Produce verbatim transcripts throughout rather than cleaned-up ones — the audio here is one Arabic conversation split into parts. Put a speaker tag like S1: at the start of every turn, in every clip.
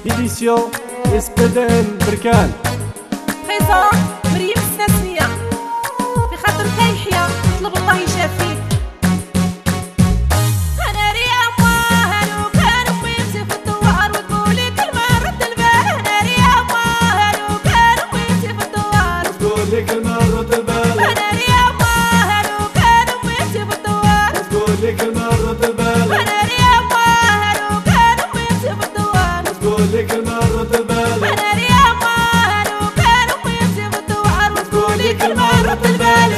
S1: ديليسيو اس بي دي ان بركان.
S2: بريزون مريم السناسية في خاطر كيحيى طلب الله يشافيك. انا رياضة هلو كان امي امشي في الدوار وتقولي كلمة رد البال. انا رياضة هلو كان امي امشي في الدوار
S1: وتقولي كلمة رد البال.
S2: انا رياضة هلو كان امي امشي في الدوار
S1: وتقولي كلمة رد البال.
S2: انا رياضة هلو كان امي امشي في الدوار
S1: وتقولي كلمة رد البال.
S2: انا رياضة هلو كان امي امشي في الدوار وتقولي كلمة رد البال.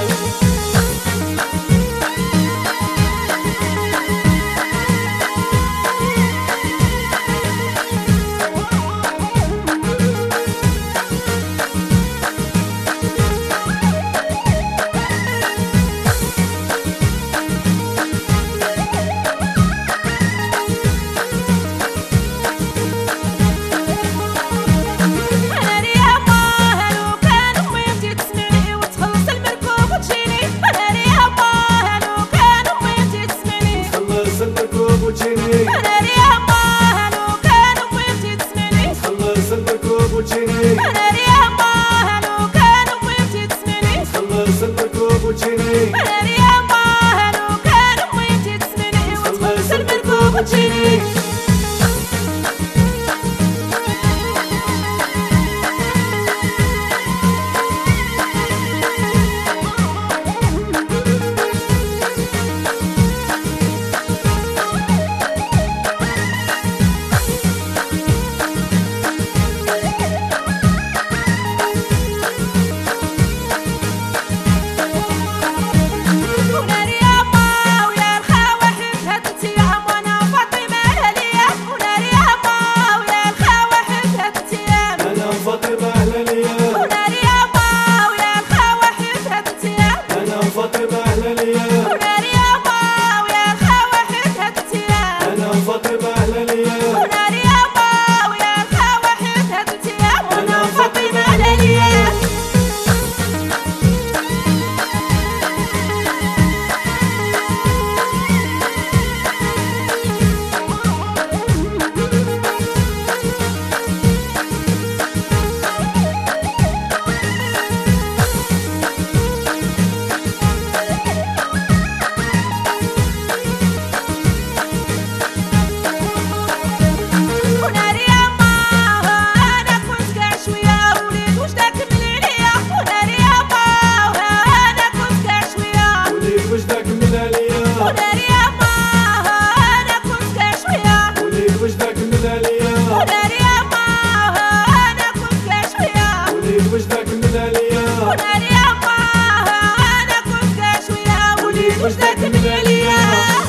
S1: أنا
S2: رياضة هلو كان أمي امشي تسمعني
S1: خلص الركوب وتجيني.
S2: أنا رياضة هلو كان أمي امشي تسمعني
S1: خلص الركوب وتجيني.
S2: أنا رياضة هلو كان أمي امشي تسمعني وتخلص الركوب وتجيني. وجدك من عليا.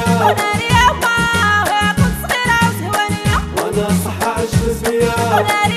S1: وانا صحة عشر سنين